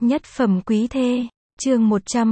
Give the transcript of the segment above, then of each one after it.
Nhất phẩm quý thê, chương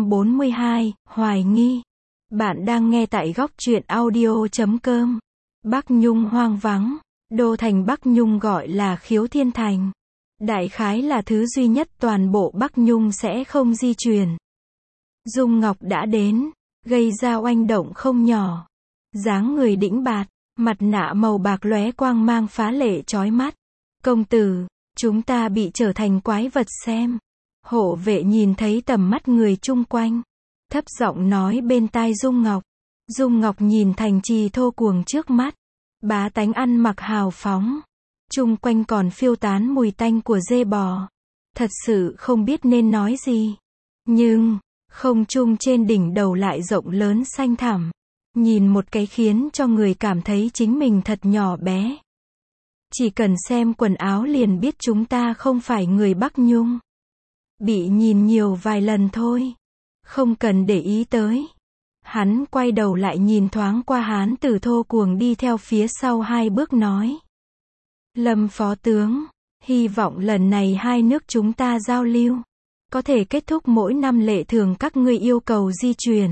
142, hoài nghi. Bạn đang nghe tại góc truyện audio.com. Bắc Nhung hoang vắng, đô thành Bắc Nhung gọi là Khiếu Thiên Thành. Đại khái là thứ duy nhất toàn bộ Bắc Nhung sẽ không di chuyển. Dung Ngọc đã đến, gây ra oanh động không nhỏ. Dáng người đĩnh bạt, mặt nạ màu bạc lóe quang mang phá lệ chói mắt. Công tử, chúng ta bị trở thành quái vật xem. Hộ vệ nhìn thấy tầm mắt người chung quanh, thấp giọng nói bên tai Dung Ngọc. Dung Ngọc nhìn thành trì thô cuồng trước mắt, bá tánh ăn mặc hào phóng, chung quanh còn phiêu tán mùi tanh của dê bò. Thật sự không biết nên nói gì. Nhưng, không trung trên đỉnh đầu lại rộng lớn xanh thẳm. Nhìn một cái khiến cho người cảm thấy chính mình thật nhỏ bé. Chỉ cần xem quần áo liền biết chúng ta không phải người Bắc Nhung. Bị nhìn nhiều vài lần thôi. Không cần để ý tới. Hắn quay đầu lại nhìn thoáng qua hán tử thô cuồng đi theo phía sau hai bước nói. Lâm phó tướng, hy vọng lần này hai nước chúng ta giao lưu, có thể kết thúc mỗi năm lệ thường các ngươi yêu cầu di chuyển.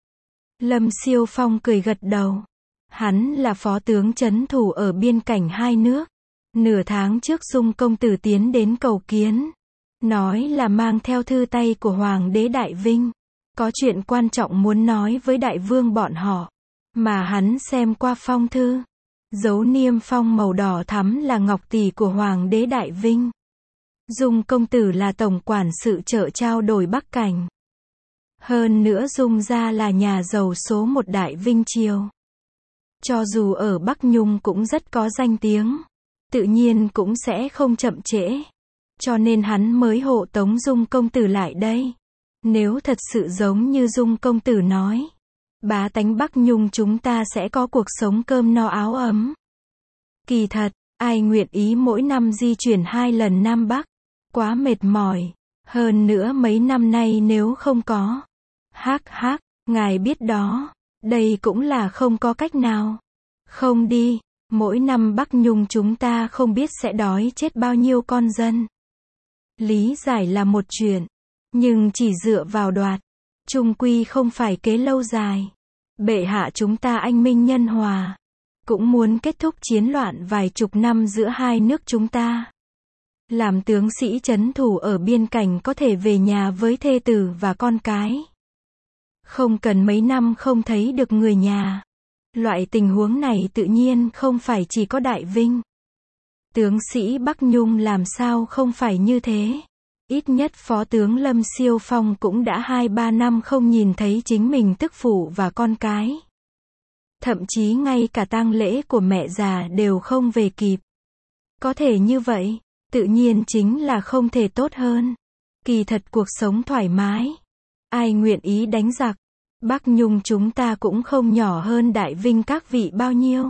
Lâm Siêu Phong cười gật đầu. Hắn là phó tướng trấn thủ ở biên cảnh hai nước. Nửa tháng trước Dung công tử tiến đến cầu kiến. Nói là mang theo thư tay của Hoàng đế Đại Vinh. Có chuyện quan trọng muốn nói với đại vương bọn họ. Mà hắn xem qua phong thư. Dấu niêm phong màu đỏ thắm là ngọc tỷ của Hoàng đế Đại Vinh. Dung công tử là tổng quản sự chợ trao đổi Bắc Cảnh. Hơn nữa Dung gia là nhà giàu số một Đại Vinh Triều. Cho dù ở Bắc Nhung cũng rất có danh tiếng. Tự nhiên cũng sẽ không chậm trễ. Cho nên hắn mới hộ tống Dung công tử lại đây. Nếu thật sự giống như Dung công tử nói, bá tánh Bắc Nhung chúng ta sẽ có cuộc sống cơm no áo ấm. Kỳ thật, ai nguyện ý mỗi năm di chuyển 2 lần Nam Bắc. Quá mệt mỏi. Hơn nữa mấy năm nay nếu không có. Hắc hắc, ngài biết đó. Đây cũng là không có cách nào. Không đi. Mỗi năm Bắc Nhung chúng ta không biết sẽ đói chết bao nhiêu con dân. Lý giải là một chuyện. Nhưng chỉ dựa vào đoạt. Chung quy không phải kế lâu dài. Bệ hạ chúng ta anh minh nhân hòa. Cũng muốn kết thúc chiến loạn vài chục năm giữa hai nước chúng ta. Làm tướng sĩ trấn thủ ở biên cảnh có thể về nhà với thê tử và con cái. Không cần mấy năm không thấy được người nhà. Loại tình huống này tự nhiên không phải chỉ có Đại Vinh. Tướng sĩ Bắc Nhung làm sao không phải như thế. Ít nhất phó tướng Lâm Siêu Phong cũng đã 2-3 năm không nhìn thấy chính mình tức phụ và con cái. Thậm chí ngay cả tang lễ của mẹ già đều không về kịp. Có thể như vậy, tự nhiên chính là không thể tốt hơn. Kỳ thật cuộc sống thoải mái. Ai nguyện ý đánh giặc. Bắc Nhung chúng ta cũng không nhỏ hơn Đại Vinh các vị bao nhiêu.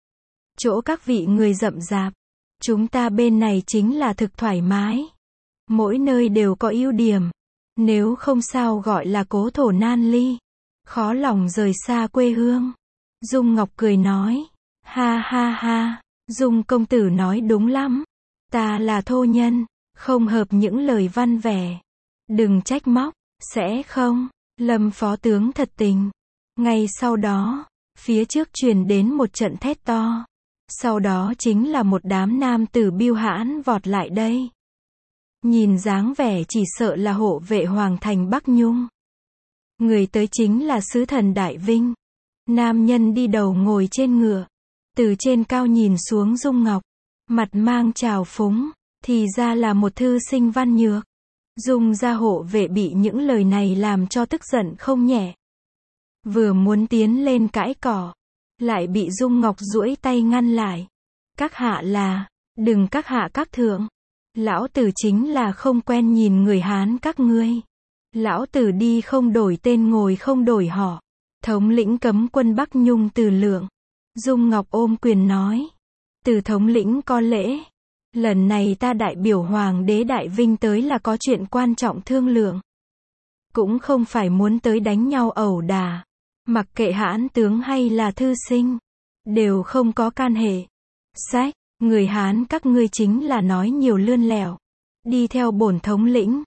Chỗ các vị người rậm rạp. Chúng ta bên này chính là thực thoải mái. Mỗi nơi đều có ưu điểm. Nếu không sao gọi là cố thổ nan ly. Khó lòng rời xa quê hương. Dung Ngọc cười nói. Ha ha ha, Dung công tử nói đúng lắm. Ta là thô nhân, không hợp những lời văn vẻ. Đừng trách móc, sẽ không. Lâm phó tướng thật tình. Ngay sau đó, phía trước truyền đến một trận thét to. Sau đó chính là một đám nam tử biêu hãn vọt lại đây. Nhìn dáng vẻ chỉ sợ là hộ vệ hoàng thành Bắc Nhung. Người tới chính là sứ thần Đại Vinh. Nam nhân đi đầu ngồi trên ngựa. Từ trên cao nhìn xuống Dung Ngọc. Mặt mang trào phúng. Thì ra là một thư sinh văn nhược. Dung gia hộ vệ bị những lời này làm cho tức giận không nhẹ. Vừa muốn tiến lên cãi cỏ. Lại bị Dung Ngọc duỗi tay ngăn lại. Các hạ là. Đừng các hạ các thượng. Lão tử chính là không quen nhìn người Hán các ngươi. Lão tử đi không đổi tên ngồi không đổi họ. Thống lĩnh cấm quân Bắc Nhung Từ Lượng. Dung Ngọc ôm quyền nói. Từ thống lĩnh có lễ. Lần này ta đại biểu Hoàng đế Đại Vinh tới là có chuyện quan trọng thương lượng. Cũng không phải muốn tới đánh nhau ẩu đả. Mặc kệ hãn tướng hay là thư sinh. Đều không có can hệ. Sách, người Hán các ngươi chính là nói nhiều lươn lẹo. Đi theo bổn thống lĩnh.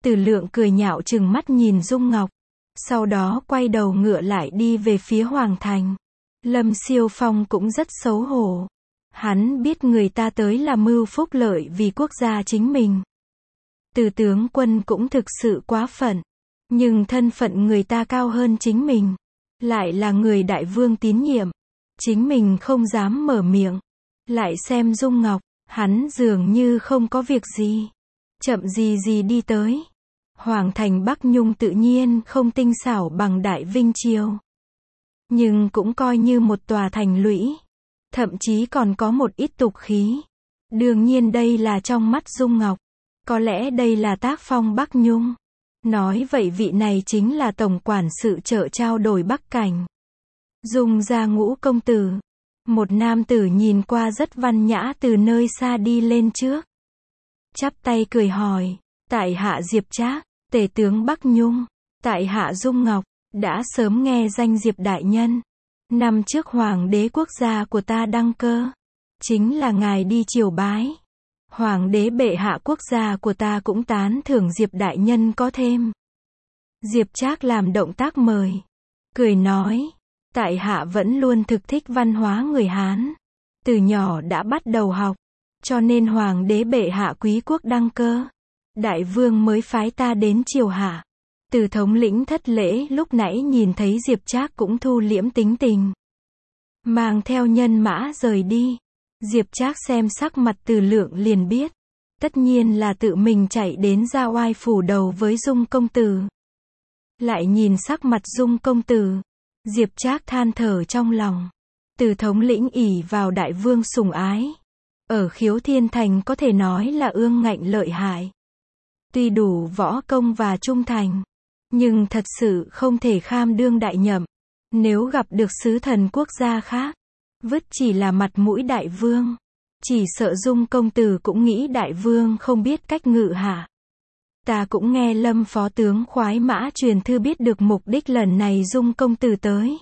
Từ Lượng cười nhạo trừng mắt nhìn Dung Ngọc. Sau đó quay đầu ngựa lại đi về phía Hoàng Thành. Lâm Siêu Phong cũng rất xấu hổ. Hắn biết người ta tới là mưu phúc lợi vì quốc gia chính mình. Từ tướng quân cũng thực sự quá phận. Nhưng thân phận người ta cao hơn chính mình. Lại là người đại vương tín nhiệm. Chính mình không dám mở miệng. Lại xem Dung Ngọc, hắn dường như không có việc gì. Chậm gì gì đi tới. Hoàng thành Bắc Nhung tự nhiên không tinh xảo bằng Đại Vinh Triều. Nhưng cũng coi như một tòa thành lũy. Thậm chí còn có một ít tục khí. Đương nhiên đây là trong mắt Dung Ngọc. Có lẽ đây là tác phong Bắc Nhung. Nói vậy vị này chính là tổng quản sự chợ trao đổi Bắc Cảnh. Dung gia Ngũ công tử. Một nam tử nhìn qua rất văn nhã từ nơi xa đi lên trước. Chắp tay cười hỏi, tại hạ Diệp Trác, tể tướng Bắc Nhung. Tại hạ Dung Ngọc, đã sớm nghe danh Diệp đại nhân. Năm trước hoàng đế quốc gia của ta đăng cơ. Chính là ngài đi triều bái. Hoàng đế bệ hạ quốc gia của ta cũng tán thưởng Diệp đại nhân có thêm. Diệp Trác làm động tác mời. Cười nói, tại hạ vẫn luôn thực thích văn hóa người Hán. Từ nhỏ đã bắt đầu học. Cho nên hoàng đế bệ hạ quý quốc đăng cơ. Đại vương mới phái ta đến triều hạ. Từ thống lĩnh thất lễ lúc nãy nhìn thấy Diệp Trác cũng thu liễm tính tình. Mang theo nhân mã rời đi. Diệp Trác xem sắc mặt Từ Lượng liền biết. Tất nhiên là tự mình chạy đến ra oai phủ đầu với Dung công tử. Lại nhìn sắc mặt Dung công tử. Diệp Trác than thở trong lòng. Từ thống lĩnh ỷ vào đại vương sủng ái. Ở Khiếu Thiên Thành có thể nói là ương ngạnh lợi hại. Tuy đủ võ công và trung thành. Nhưng thật sự không thể kham đương đại nhậm. Nếu gặp được sứ thần quốc gia khác. Vứt chỉ là mặt mũi đại vương. Chỉ sợ Dung công tử cũng nghĩ đại vương không biết cách ngự hạ. Ta cũng nghe Lâm phó tướng khoái mã truyền thư biết được mục đích lần này Dung công tử tới.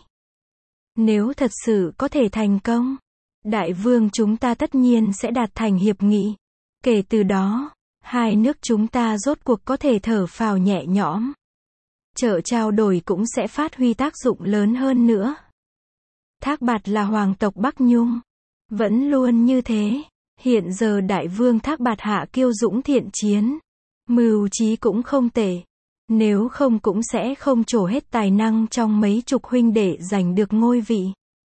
Nếu thật sự có thể thành công, đại vương chúng ta tất nhiên sẽ đạt thành hiệp nghị. Kể từ đó, hai nước chúng ta rốt cuộc có thể thở phào nhẹ nhõm. Chợ trao đổi cũng sẽ phát huy tác dụng lớn hơn nữa. Thác Bạt là hoàng tộc Bắc Nhung. Vẫn luôn như thế. Hiện giờ đại vương Thác Bạt hạ kiêu dũng thiện chiến. Mưu trí cũng không tệ. Nếu không cũng sẽ không trổ hết tài năng trong mấy chục huynh đệ giành được ngôi vị.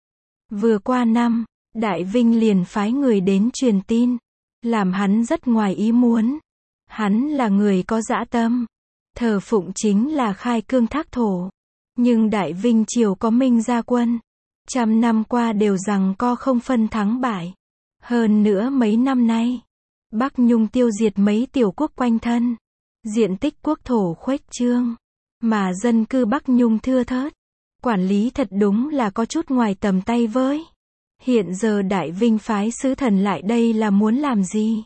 Vừa qua năm, Đại Vinh liền phái người đến truyền tin. Làm hắn rất ngoài ý muốn. Hắn là người có dã tâm. Thờ phụng chính là khai cương thác thổ. Nhưng Đại Vinh triều có Minh gia quân. Trăm năm qua đều rằng co không phân thắng bại. Hơn nữa mấy năm nay, Bắc Nhung tiêu diệt mấy tiểu quốc quanh thân. Diện tích quốc thổ khuếch trương. Mà dân cư Bắc Nhung thưa thớt. Quản lý thật đúng là có chút ngoài tầm tay với. Hiện giờ Đại Vinh phái sứ thần lại đây là muốn làm gì?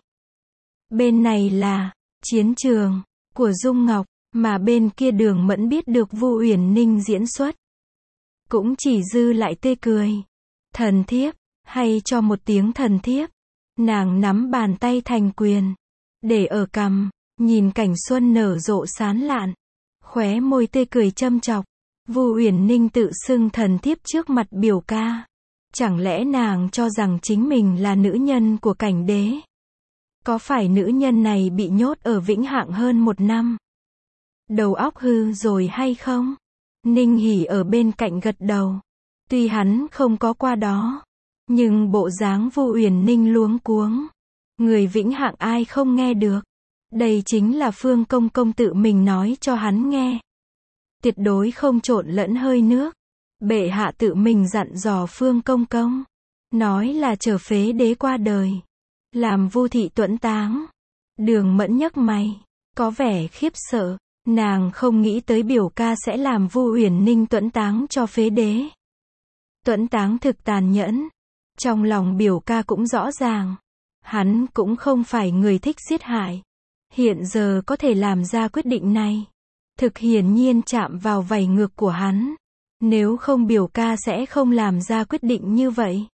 Bên này là chiến trường của Dung Ngọc, mà bên kia Đường Mẫn biết được Vu Uyển Ninh diễn xuất. Cũng chỉ dư lại tươi cười. Thần thiếp, hay cho một tiếng thần thiếp. Nàng nắm bàn tay thành quyền. Để ở cằm, nhìn cảnh xuân nở rộ sán lạn. Khóe môi tươi cười châm chọc. Vu Uyển Ninh tự xưng thần thiếp trước mặt biểu ca. Chẳng lẽ nàng cho rằng chính mình là nữ nhân của cảnh đế? Có phải nữ nhân này bị nhốt ở Vĩnh Hạng hơn 1 năm? Đầu óc hư rồi hay không? Ninh Hỉ ở bên cạnh gật đầu. Tuy hắn không có qua đó, nhưng bộ dáng Vu Uyển Ninh luống cuống. Người Vĩnh Hạng ai không nghe được. Đây chính là Phương Công Công tự mình nói cho hắn nghe. Tuyệt đối không trộn lẫn hơi nước. Bệ hạ tự mình dặn dò Phương Công Công. Nói là chờ phế đế qua đời. Làm Vu thị tuẫn táng. Đường Mẫn nhấc mày. Có vẻ khiếp sợ. Nàng không nghĩ tới biểu ca sẽ làm Vu Uyển Ninh tuẫn táng cho phế đế. Tuẫn táng thực tàn nhẫn. Trong lòng biểu ca cũng rõ ràng. Hắn cũng không phải người thích giết hại. Hiện giờ có thể làm ra quyết định này. Thực hiển nhiên chạm vào vảy ngược của hắn. Nếu không biểu ca sẽ không làm ra quyết định như vậy.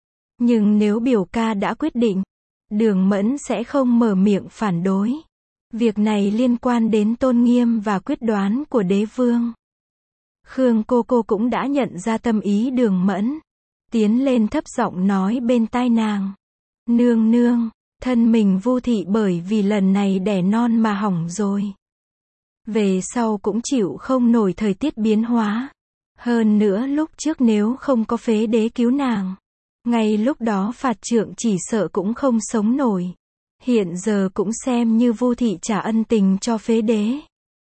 Nhưng nếu biểu ca đã quyết định, Đường Mẫn sẽ không mở miệng phản đối. Việc này liên quan đến tôn nghiêm và quyết đoán của đế vương. Khương cô cũng đã nhận ra tâm ý Đường Mẫn. Tiến lên thấp giọng nói bên tai nàng. Nương nương, thân mình Vu thị bởi vì lần này đẻ non mà hỏng rồi. Về sau cũng chịu không nổi thời tiết biến hóa. Hơn nữa lúc trước nếu không có phế đế cứu nàng, ngay lúc đó phạt trượng chỉ sợ cũng không sống nổi. Hiện giờ cũng xem như Vu thị trả ân tình cho phế đế.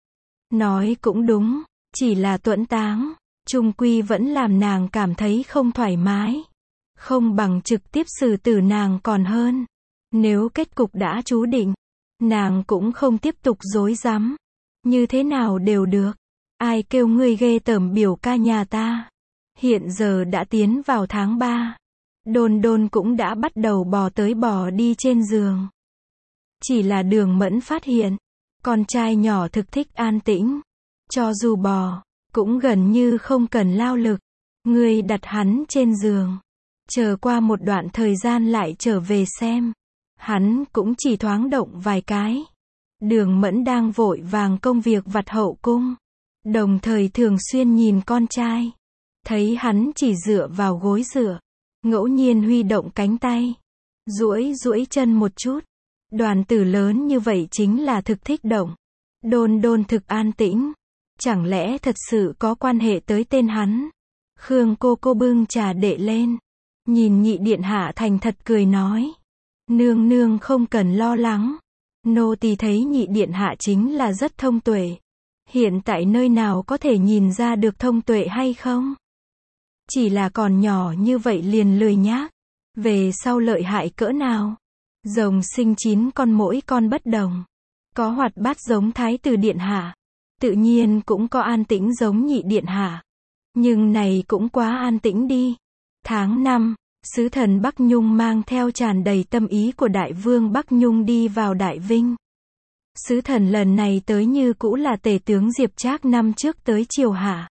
Nói cũng đúng, chỉ là tuẫn táng, chung quy vẫn làm nàng cảm thấy không thoải mái. Không bằng trực tiếp xử tử nàng còn hơn. Nếu kết cục đã chú định, nàng cũng không tiếp tục rối rắm. Như thế nào đều được. Ai kêu ngươi ghê tởm biểu ca nhà ta. Hiện giờ đã tiến vào tháng 3. Đôn đôn cũng đã bắt đầu bò tới bò đi trên giường. Chỉ là Đường Mẫn phát hiện, con trai nhỏ thực thích an tĩnh. Cho dù bò, cũng gần như không cần lao lực. Ngươi đặt hắn trên giường. Chờ qua một đoạn thời gian lại trở về xem. Hắn cũng chỉ thoáng động vài cái. Đường Mẫn đang vội vàng công việc vặt hậu cung. Đồng thời thường xuyên nhìn con trai. Thấy hắn chỉ dựa vào gối dựa. Ngẫu nhiên huy động cánh tay. Duỗi chân một chút. Đoàn tử lớn như vậy chính là thực thích động. Đôn đôn thực an tĩnh. Chẳng lẽ thật sự có quan hệ tới tên hắn? Khương cô bưng trà đệ lên. Nhìn nhị điện hạ thành thật cười nói. Nương nương không cần lo lắng. Nô tỳ thấy nhị điện hạ chính là rất thông tuệ. Hiện tại nơi nào có thể nhìn ra được thông tuệ hay không? Chỉ là còn nhỏ như vậy liền lười nhác. Về sau lợi hại cỡ nào? Rồng sinh 9 con mỗi con bất đồng. Có hoạt bát giống thái tử điện hạ. Tự nhiên cũng có an tĩnh giống nhị điện hạ. Nhưng này cũng quá an tĩnh đi. Tháng 5, sứ thần Bắc Nhung mang theo tràn đầy tâm ý của đại vương Bắc Nhung đi vào Đại Vinh. Sứ thần lần này tới như cũ là tể tướng Diệp Trác năm trước tới triều hạ.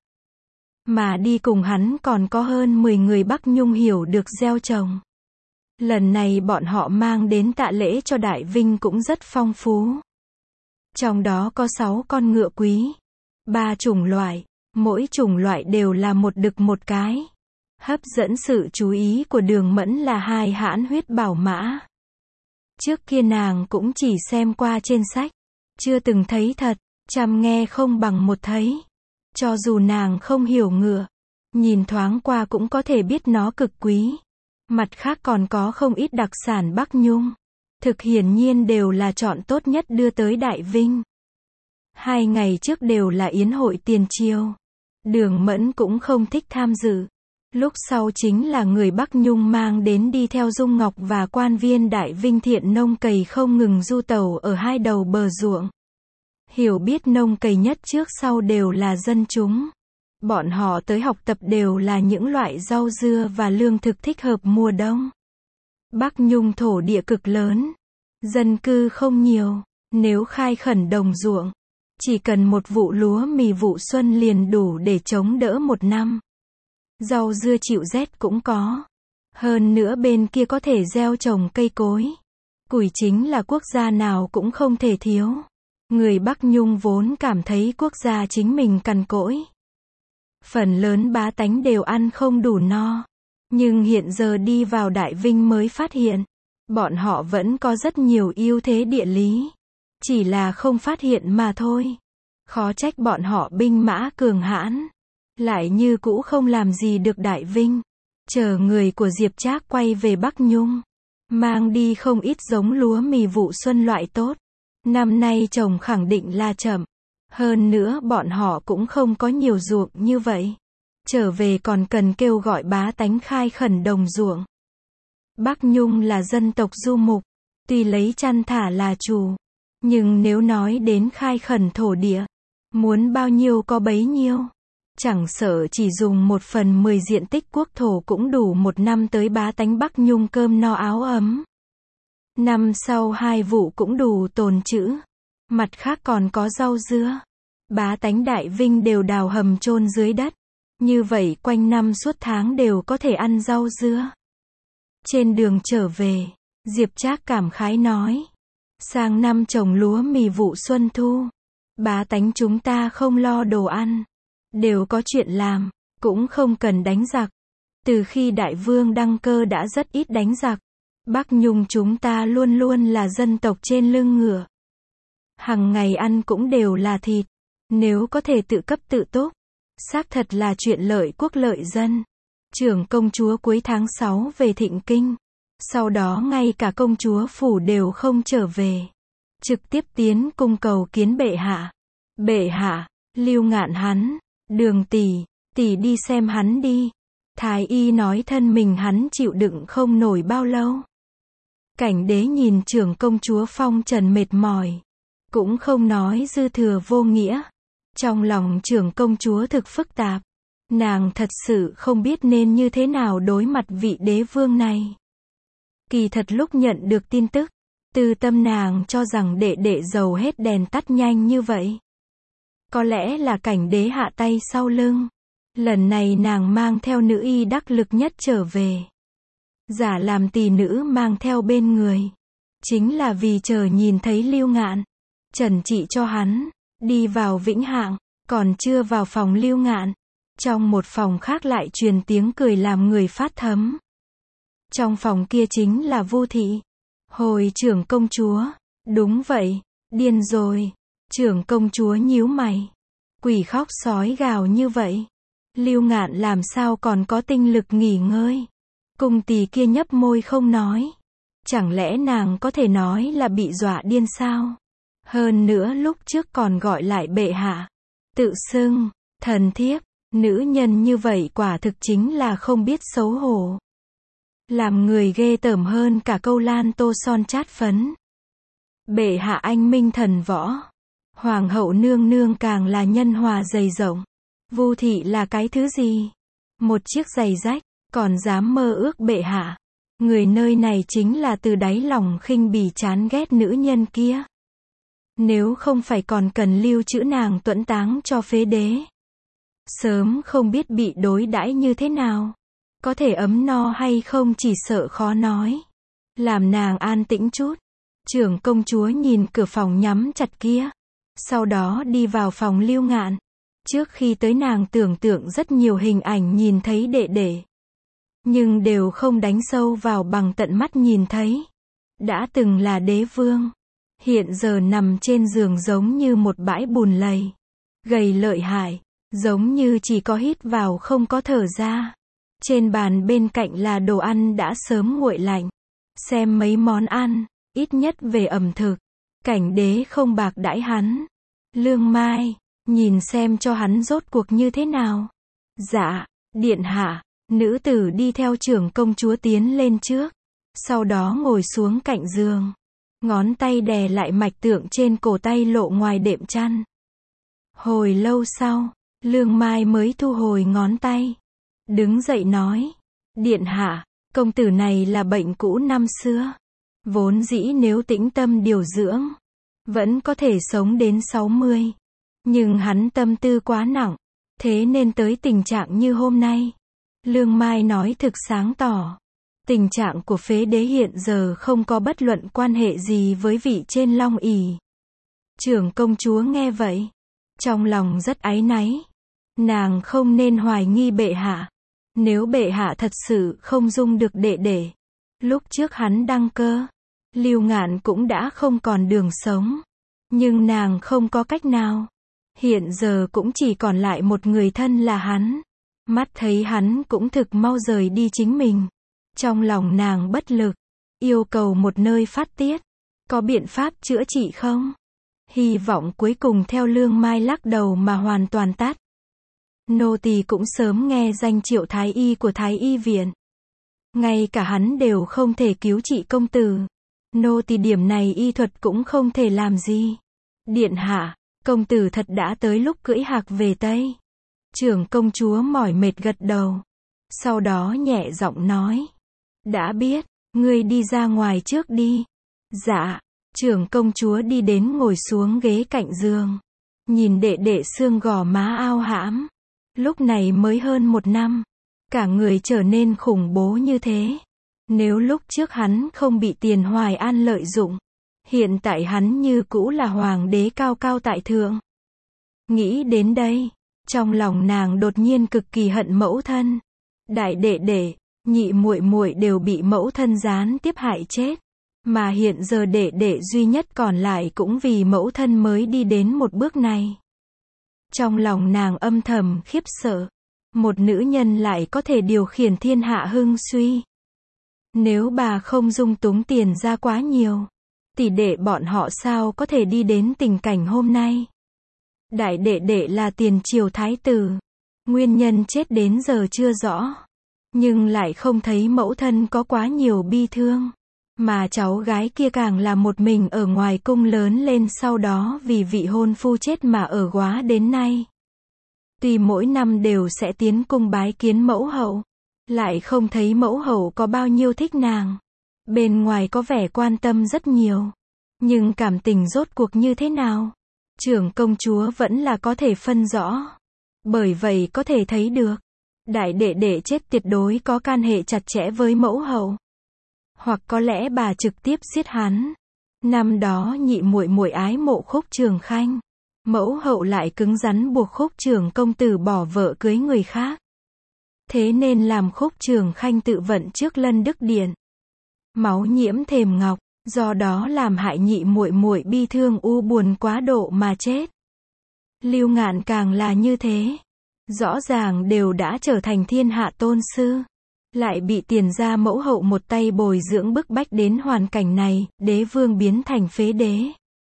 Mà đi cùng hắn còn có hơn 10 người Bắc Nhung hiểu được gieo trồng. Lần này bọn họ mang đến tạ lễ cho Đại Vinh cũng rất phong phú. Trong đó có 6 con ngựa quý, 3 chủng loại, mỗi chủng loại đều là một đực một cái. Hấp dẫn sự chú ý của Đường Mẫn là 2 hãn huyết bảo mã. Trước kia nàng cũng chỉ xem qua trên sách, chưa từng thấy thật, trăm nghe không bằng một thấy. Cho dù nàng không hiểu ngựa, nhìn thoáng qua cũng có thể biết nó cực quý. Mặt khác còn có không ít đặc sản Bắc Nhung. Thực hiển nhiên đều là chọn tốt nhất đưa tới Đại Vinh. 2 ngày trước đều là yến hội tiền triều. Đường Mẫn cũng không thích tham dự. Lúc sau chính là người Bắc Nhung mang đến đi theo Dung Ngọc và quan viên Đại Vinh thiện nông cày không ngừng du tàu ở 2 đầu bờ ruộng. Hiểu biết nông cày nhất trước sau đều là dân chúng. Bọn họ tới học tập đều là những loại rau dưa và lương thực thích hợp mùa đông. Bắc Nhung thổ địa cực lớn. Dân cư không nhiều. Nếu khai khẩn đồng ruộng, chỉ cần một vụ lúa mì vụ xuân liền đủ để chống đỡ một năm. Rau dưa chịu rét cũng có. Hơn nữa bên kia có thể gieo trồng cây cối. Củi chính là quốc gia nào cũng không thể thiếu. Người Bắc Nhung vốn cảm thấy quốc gia chính mình cằn cỗi. Phần lớn bá tánh đều ăn không đủ no. Nhưng hiện giờ đi vào Đại Vinh mới phát hiện, bọn họ vẫn có rất nhiều ưu thế địa lý. Chỉ là không phát hiện mà thôi. Khó trách bọn họ binh mã cường hãn. Lại như cũ không làm gì được Đại Vinh. Chờ người của Diệp Trác quay về Bắc Nhung. Mang đi không ít giống lúa mì vụ xuân loại tốt. Năm nay trồng khẳng định là chậm. Hơn nữa bọn họ cũng không có nhiều ruộng như vậy. Trở về còn cần kêu gọi bá tánh khai khẩn đồng ruộng. Bắc Nhung là dân tộc du mục. Tuy lấy chăn thả là chủ. Nhưng nếu nói đến khai khẩn thổ địa, muốn bao nhiêu có bấy nhiêu. Chẳng sợ chỉ dùng 1/10 diện tích quốc thổ cũng đủ một năm tới bá tánh Bắc Nhung cơm no áo ấm. Năm sau 2 vụ cũng đủ tồn trữ. Mặt khác còn có rau dưa. Bá tánh Đại Vinh đều đào hầm chôn dưới đất. Như vậy quanh năm suốt tháng đều có thể ăn rau dưa. Trên đường trở về, Diệp Trác cảm khái nói. Sang năm trồng lúa mì vụ xuân thu. Bá tánh chúng ta không lo đồ ăn. Đều có chuyện làm, cũng không cần đánh giặc. Từ khi đại vương đăng cơ đã rất ít đánh giặc. Bắc Nhung chúng ta luôn luôn là dân tộc trên lưng ngựa. Hằng ngày ăn cũng đều là thịt. Nếu có thể tự cấp tự túc, xác thật là chuyện lợi quốc lợi dân. Trưởng công chúa cuối tháng 6 về Thịnh Kinh. Sau đó ngay cả công chúa phủ đều không trở về. Trực tiếp tiến cung cầu kiến bệ hạ. Bệ hạ, Lưu Ngạn hắn, Đường tỷ đi xem hắn đi. Thái y nói thân mình hắn chịu đựng không nổi bao lâu. Cảnh đế nhìn trưởng công chúa phong trần mệt mỏi. Cũng không nói dư thừa vô nghĩa. Trong lòng trưởng công chúa thực phức tạp. Nàng thật sự không biết nên như thế nào đối mặt vị đế vương này. Kỳ thật lúc nhận được tin tức, từ tâm nàng cho rằng đệ đệ dầu hết đèn tắt nhanh như vậy. Có lẽ là cảnh đế hạ tay sau lưng. Lần này nàng mang theo nữ y đắc lực nhất trở về. Giả làm tỳ nữ mang theo bên người. Chính là vì chờ nhìn thấy Lưu Ngạn. Trần trị cho hắn. Đi vào Vĩnh Hạng. Còn chưa vào phòng Lưu Ngạn. Trong một phòng khác lại truyền tiếng cười làm người phát thấm. Trong phòng kia chính là Vu thị. Hồi trưởng công chúa. Đúng vậy. Điên rồi. Trưởng công chúa nhíu mày. Quỷ khóc sói gào như vậy. Lưu Ngạn làm sao còn có tinh lực nghỉ ngơi. Cung tỳ kia nhấp môi không nói. Chẳng lẽ nàng có thể nói là bị dọa điên sao? Hơn nữa lúc trước còn gọi lại bệ hạ. Tự xưng, thần thiếp, nữ nhân như vậy quả thực chính là không biết xấu hổ. Làm người ghê tởm hơn cả câu lan tô son chát phấn. Bệ hạ anh minh thần võ. Hoàng hậu nương nương càng là nhân hòa dày rộng. Vu thị là cái thứ gì? Một chiếc giày rách, còn dám mơ ước bệ hạ. Người nơi này chính là từ đáy lòng khinh bỉ chán ghét nữ nhân kia. Nếu không phải còn cần lưu trữ nàng tuẫn táng cho phế đế. Sớm không biết bị đối đãi như thế nào. Có thể ấm no hay không chỉ sợ khó nói. Làm nàng an tĩnh chút. Trưởng công chúa nhìn cửa phòng nhắm chặt kia. Sau đó đi vào phòng Lưu Ngạn. Trước khi tới nàng tưởng tượng rất nhiều hình ảnh nhìn thấy đệ đệ. Nhưng đều không đánh sâu vào bằng tận mắt nhìn thấy. Đã từng là đế vương. Hiện giờ nằm trên giường giống như một bãi bùn lầy. Gầy lợi hại. Giống như chỉ có hít vào không có thở ra. Trên bàn bên cạnh là đồ ăn đã sớm nguội lạnh. Xem mấy món ăn, ít nhất về ẩm thực. Cảnh đế không bạc đãi hắn. Lương Mai, nhìn xem cho hắn rốt cuộc như thế nào. Dạ, điện hạ. Nữ tử đi theo trưởng công chúa tiến lên trước. Sau đó ngồi xuống cạnh giường. Ngón tay đè lại mạch tượng trên cổ tay lộ ngoài đệm chăn. Hồi lâu sau, Lương Mai mới thu hồi ngón tay. Đứng dậy nói. Điện hạ, công tử này là bệnh cũ năm xưa. Vốn dĩ nếu tĩnh tâm điều dưỡng, vẫn có thể sống đến 60. Nhưng hắn tâm tư quá nặng. Thế nên tới tình trạng như hôm nay. Lương Mai nói thực sáng tỏ. Tình trạng của phế đế hiện giờ không có bất luận quan hệ gì với vị trên long ỷ. Trưởng công chúa nghe vậy. Trong lòng rất áy náy. Nàng không nên hoài nghi bệ hạ. Nếu bệ hạ thật sự không dung được đệ đệ. Lúc trước hắn đăng cơ. Lưu Ngạn cũng đã không còn đường sống. Nhưng nàng không có cách nào. Hiện giờ cũng chỉ còn lại một người thân là hắn. Mắt thấy hắn cũng thực mau rời đi chính mình. Trong lòng nàng bất lực. Yêu cầu một nơi phát tiết. Có biện pháp chữa trị không? Hy vọng cuối cùng theo Lương Mai lắc đầu mà hoàn toàn tắt. Nô tỳ cũng sớm nghe danh Triệu thái y của Thái y viện. Ngay cả hắn đều không thể cứu trị công tử. Nô tỳ điểm này y thuật cũng không thể làm gì. Điện hạ, công tử thật đã tới lúc cưỡi hạc về Tây. Trưởng công chúa mỏi mệt gật đầu. Sau đó nhẹ giọng nói. Đã biết, ngươi đi ra ngoài trước đi. Dạ, trưởng công chúa đi đến ngồi xuống ghế cạnh giường. Nhìn đệ đệ xương gò má ao hãm. Lúc này mới hơn 1 năm. Cả người trở nên khủng bố như thế. Nếu lúc trước hắn không bị Tiền Hoài An lợi dụng. Hiện tại hắn như cũ là hoàng đế cao cao tại thượng. Nghĩ đến đây, trong lòng nàng đột nhiên cực kỳ hận mẫu thân. Đại đệ đệ, nhị muội muội đều bị mẫu thân gián tiếp hại chết, mà hiện giờ đệ đệ duy nhất còn lại cũng vì mẫu thân mới đi đến một bước này. Trong lòng nàng âm thầm khiếp sợ, một nữ nhân lại có thể điều khiển thiên hạ hưng suy. Nếu bà không dung túng tiền ra quá nhiều, tỷ đệ bọn họ sao có thể đi đến tình cảnh hôm nay. Đại đệ đệ là tiền triều thái tử, nguyên nhân chết đến giờ chưa rõ, nhưng lại không thấy mẫu thân có quá nhiều bi thương, mà cháu gái kia càng là một mình ở ngoài cung lớn lên, sau đó vì vị hôn phu chết mà ở góa đến nay. Tuy mỗi năm đều sẽ tiến cung bái kiến mẫu hậu, lại không thấy mẫu hậu có bao nhiêu thích nàng. Bên ngoài có vẻ quan tâm rất nhiều, nhưng cảm tình rốt cuộc như thế nào, trưởng công chúa vẫn là có thể phân rõ. Bởi vậy có thể thấy được, đại đệ đệ chết tuyệt đối có can hệ chặt chẽ với mẫu hậu. Hoặc có lẽ bà trực tiếp giết hắn. Năm đó nhị muội muội ái mộ Khúc Trường Khanh, mẫu hậu lại cứng rắn buộc Khúc Trường công tử bỏ vợ cưới người khác. Thế nên làm Khúc Trường Khanh tự vận trước Lân Đức Điện. Máu nhiễm thềm ngọc, do đó làm hại nhị muội muội bi thương u buồn quá độ mà chết. Lưu Ngạn càng là như thế. Rõ ràng đều đã trở thành thiên hạ tôn sư, lại bị tiền gia mẫu hậu một tay bồi dưỡng bức bách đến hoàn cảnh này, đế vương biến thành phế đế.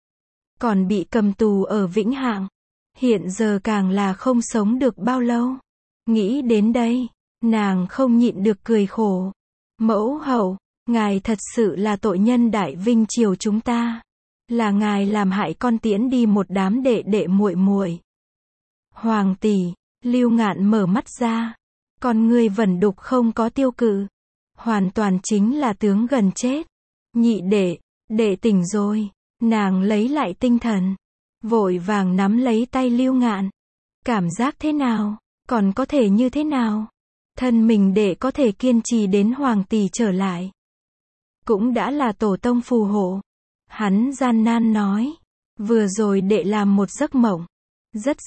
Còn bị cầm tù ở Vĩnh Hạng. Hiện giờ càng là không sống được bao lâu. Nghĩ đến đây, nàng không nhịn được cười khổ. Mẫu hậu, ngài thật sự là tội nhân đại vinh triều chúng ta. Là ngài làm hại con tiễn đi một đám đệ đệ muội muội. Hoàng tỷ, Lưu Ngạn mở mắt ra. Con ngươi vẩn đục không có tiêu cự. Hoàn toàn chính là tướng gần chết. Nhị đệ, đệ tỉnh rồi. Nàng lấy lại tinh thần. Vội vàng nắm lấy tay Lưu Ngạn. Cảm giác thế nào? Còn có thể như thế nào? Thân mình đệ có thể kiên trì đến hoàng tỷ trở lại. Cũng đã là tổ tông phù hộ. Hắn gian nan nói. Vừa rồi đệ làm một giấc mộng. Rất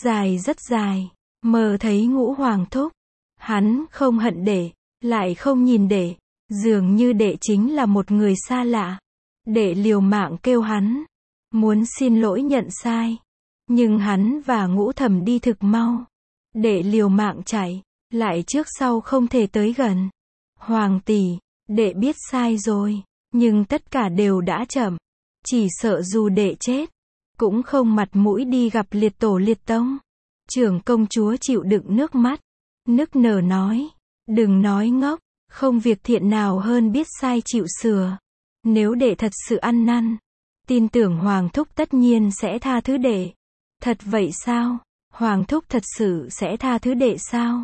dài. Mơ thấy Ngũ Hoàng thúc. Hắn không hận đệ, lại không nhìn đệ. Dường như đệ chính là một người xa lạ. Đệ liều mạng kêu hắn. Muốn xin lỗi nhận sai. Nhưng hắn và Ngũ Thẩm đi thực mau. Đệ liều mạng chạy. Lại trước sau không thể tới gần. Hoàng tỷ, đệ biết sai rồi. Nhưng tất cả đều đã chậm. Chỉ sợ dù đệ chết, cũng không mặt mũi đi gặp liệt tổ liệt tông. Trưởng công chúa chịu đựng nước mắt, nức nở nói. Đừng nói ngốc, không việc thiện nào hơn biết sai chịu sửa. Nếu đệ thật sự ăn năn, tin tưởng Hoàng thúc tất nhiên sẽ tha thứ đệ. Thật vậy sao? Hoàng thúc thật sự sẽ tha thứ đệ sao?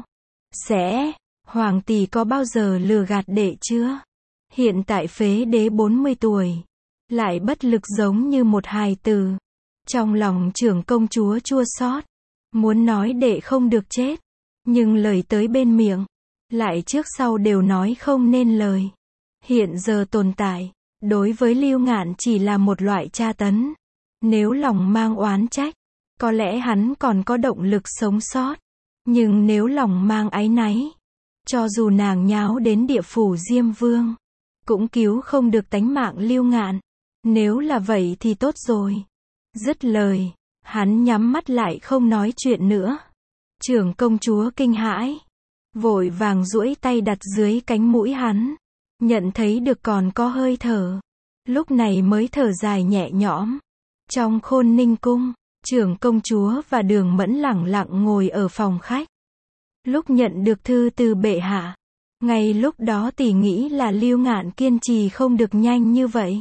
Sẽ. Hoàng tỷ có bao giờ lừa gạt đệ chưa? Hiện tại phế đế 40 tuổi, lại bất lực giống như một hài tử. Trong lòng trưởng công chúa chua xót, muốn nói đệ không được chết, nhưng lời tới bên miệng, lại trước sau đều nói không nên lời. Hiện giờ tồn tại, đối với Lưu Ngạn chỉ là một loại tra tấn. Nếu lòng mang oán trách, có lẽ hắn còn có động lực sống sót. Nhưng nếu lòng mang áy náy, cho dù nàng nháo đến địa phủ Diêm Vương, cũng cứu không được tánh mạng Lưu Ngạn. Nếu là vậy thì tốt rồi. Dứt lời, hắn nhắm mắt lại không nói chuyện nữa. Trưởng công chúa kinh hãi, vội vàng duỗi tay đặt dưới cánh mũi hắn, nhận thấy được còn có hơi thở. Lúc này mới thở dài nhẹ nhõm. Trong Khôn Ninh cung, trưởng công chúa và Đường Mẫn lẳng lặng ngồi ở phòng khách. Lúc nhận được thư từ bệ hạ, ngay lúc đó tỷ nghĩ là Lưu Ngạn kiên trì không được nhanh như vậy.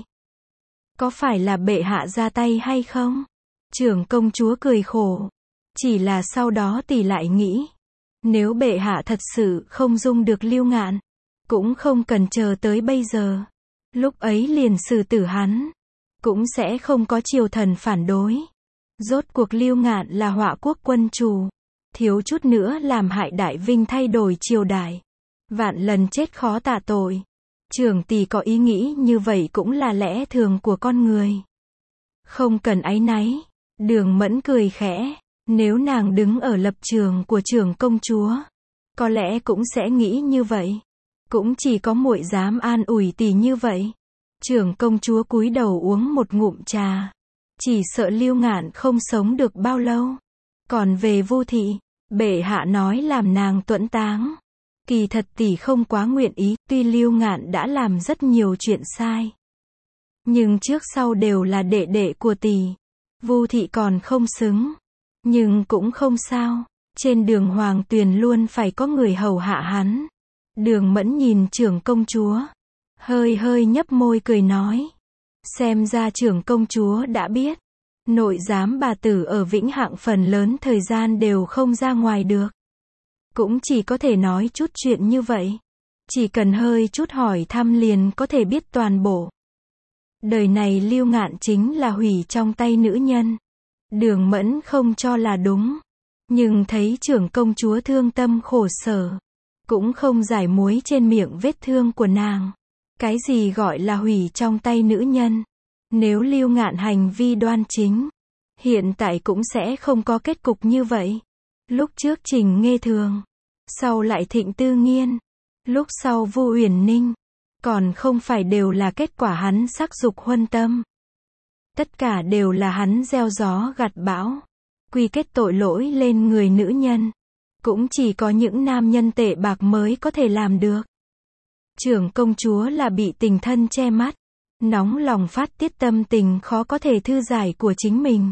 Có phải là bệ hạ ra tay hay không? Trưởng công chúa cười khổ. Chỉ là sau đó tỷ lại nghĩ, nếu bệ hạ thật sự không dung được Lưu Ngạn, cũng không cần chờ tới bây giờ. Lúc ấy liền xử tử hắn, cũng sẽ không có triều thần phản đối. Rốt cuộc Lưu Ngạn là Họa quốc quân chủ, thiếu chút nữa làm hại đại vinh thay đổi triều đại. Vạn lần chết khó tạ tội. Trưởng tỷ có ý nghĩ như vậy cũng là lẽ thường của con người. Không cần áy náy. Đường Mẫn cười khẽ. Nếu nàng đứng ở lập trường của trưởng công chúa, có lẽ cũng sẽ nghĩ như vậy. Cũng chỉ có muội dám an ủi tỷ như vậy. Trưởng công chúa cúi đầu uống một ngụm trà. Chỉ sợ Lưu Ngạn không sống được bao lâu. Còn về Vu thị, bệ hạ nói làm nàng tuẫn táng. Kỳ thật tỷ không quá nguyện ý, tuy Lưu Ngạn đã làm rất nhiều chuyện sai. Nhưng trước sau đều là đệ đệ của tỷ. Vu thị còn không xứng. Nhưng cũng không sao. Trên đường Hoàng Tuyền luôn phải có người hầu hạ hắn. Đường Mẫn nhìn trưởng công chúa. Hơi hơi nhấp môi cười nói. Xem ra trưởng công chúa đã biết. Nội giám bà tử ở Vĩnh Hạng phần lớn thời gian đều không ra ngoài được. Cũng chỉ có thể nói chút chuyện như vậy. Chỉ cần hơi chút hỏi thăm liền có thể biết toàn bộ. Đời này Lưu Ngạn chính là hủy trong tay nữ nhân. Đường Mẫn không cho là đúng. Nhưng thấy trưởng công chúa thương tâm khổ sở. Cũng không giải muối trên miệng vết thương của nàng. Cái gì gọi là hủy trong tay nữ nhân? Nếu Lưu Ngạn hành vi đoan chính, hiện tại cũng sẽ không có kết cục như vậy. Lúc trước Trình Nghê Thường, sau lại Thịnh Tư Nghiên, lúc sau Vu Uyển Ninh, còn không phải đều là kết quả hắn sắc dục huân tâm. Tất cả đều là hắn gieo gió gặt bão, quy kết tội lỗi lên người nữ nhân. Cũng chỉ có những nam nhân tệ bạc mới có thể làm được. Trưởng công chúa là bị tình thân che mắt, nóng lòng phát tiết tâm tình khó có thể thư giải của chính mình.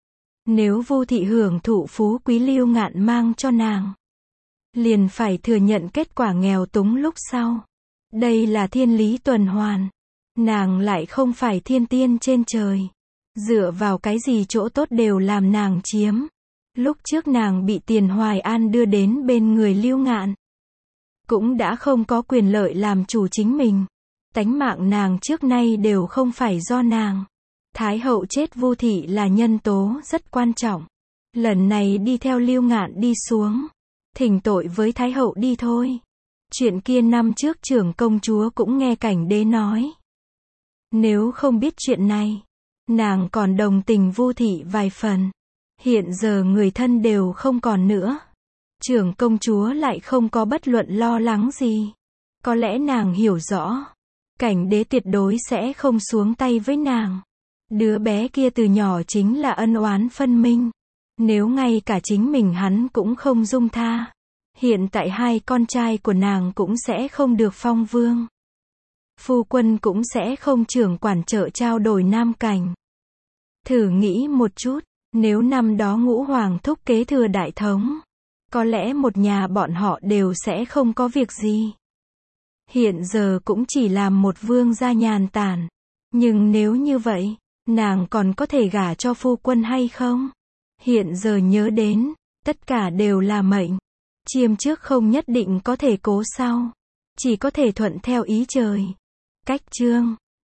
Nếu Vu thị hưởng thụ phú quý Lưu Ngạn mang cho nàng, liền phải thừa nhận kết quả nghèo túng lúc sau. Đây là thiên lý tuần hoàn. Nàng lại không phải thiên tiên trên trời. Dựa vào cái gì chỗ tốt đều làm nàng chiếm. Lúc trước nàng bị Tiền Hoài An đưa đến bên người Lưu Ngạn, cũng đã không có quyền lợi làm chủ chính mình. Tánh mạng nàng trước nay đều không phải do nàng. Thái hậu chết Vu thị là nhân tố rất quan trọng. Lần này đi theo Lưu Ngạn đi xuống, thỉnh tội với Thái hậu đi thôi. Chuyện kia năm trước trưởng công chúa cũng nghe Cảnh Đế nói. Nếu không biết chuyện này, nàng còn đồng tình Vu thị vài phần. Hiện giờ người thân đều không còn nữa. Trưởng công chúa lại không có bất luận lo lắng gì. Có lẽ nàng hiểu rõ. Cảnh Đế tuyệt đối sẽ không xuống tay với nàng. Đứa bé kia từ nhỏ chính là ân oán phân minh. Nếu ngay cả chính mình hắn cũng không dung tha, hiện tại hai con trai của nàng cũng sẽ không được phong vương. Phu quân cũng sẽ không trưởng quản trợ trao đổi nam cảnh. Thử nghĩ một chút, nếu năm đó Ngũ Hoàng thúc kế thừa đại thống, có lẽ một nhà bọn họ đều sẽ không có việc gì. Hiện giờ cũng chỉ làm một vương gia nhàn tản. Nhưng nếu như vậy, nàng còn có thể gả cho phu quân hay không? Hiện giờ nhớ đến, tất cả đều là mệnh. Chiêm trước không nhất định có thể cố sau. Chỉ có thể thuận theo ý trời. Cách chương